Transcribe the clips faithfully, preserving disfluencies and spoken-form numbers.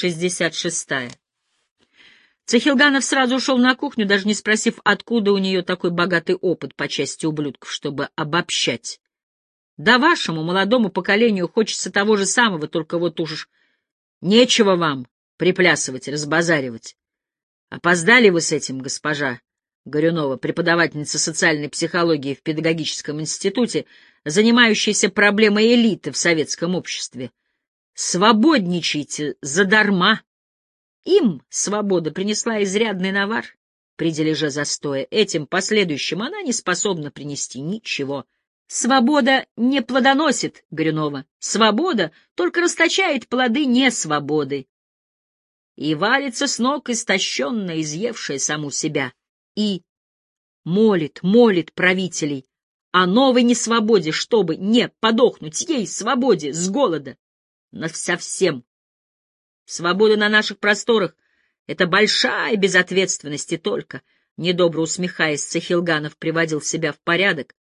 шестьдесят шестая. Цехилганов сразу ушел на кухню, даже не спросив, откуда у нее такой богатый опыт по части ублюдков, чтобы обобщать. Да вашему молодому поколению хочется того же самого, только вот уж нечего вам приплясывать, разбазаривать. Опоздали вы с этим, госпожа Горюнова, преподавательница социальной психологии в педагогическом институте, занимающаяся проблемой элиты в советском обществе. Свободничайте задарма. Им свобода принесла изрядный навар при дележе застоя. Этим последующим она не способна принести ничего. Свобода не плодоносит, Горюнова. Свобода только расточает плоды несвободы. И валится с ног истощенная, изъевшая саму себя. И молит, молит правителей о новой несвободе, чтобы не подохнуть ей, свободе, с голода. Совсем. Свобода на наших просторах — это большая безответственность и только, недобро усмехаясь, Цехилганов приводил себя в порядок.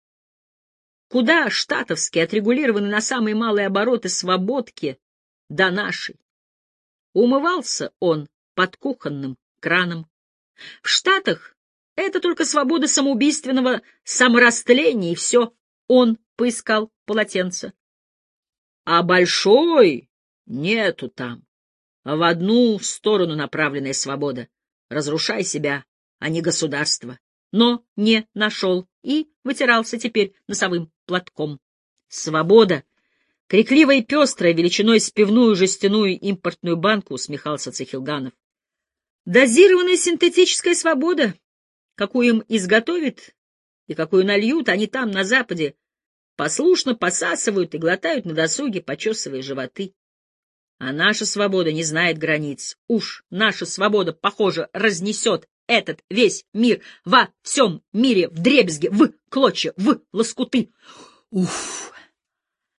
Куда штатовские отрегулированы на самые малые обороты свободки до нашей. Умывался он под кухонным краном. В Штатах это только свобода самоубийственного саморастления, и все. Он поискал полотенце. А большой нету там. В одну сторону направленная свобода. Разрушай себя, а не государство. Но не нашел и вытирался теперь носовым платком. Свобода, крикливая и пестрая, величиной с пивную жестяную импортную банку, усмехался Цехилганов. Дозированная синтетическая свобода, какую им изготовят и какую нальют, они там, на Западе, послушно посасывают и глотают на досуге, почесывая животы. А наша свобода не знает границ. Уж наша свобода, похоже, разнесет этот весь мир во всем мире вдребезги, в клочья, в лоскуты. Уф!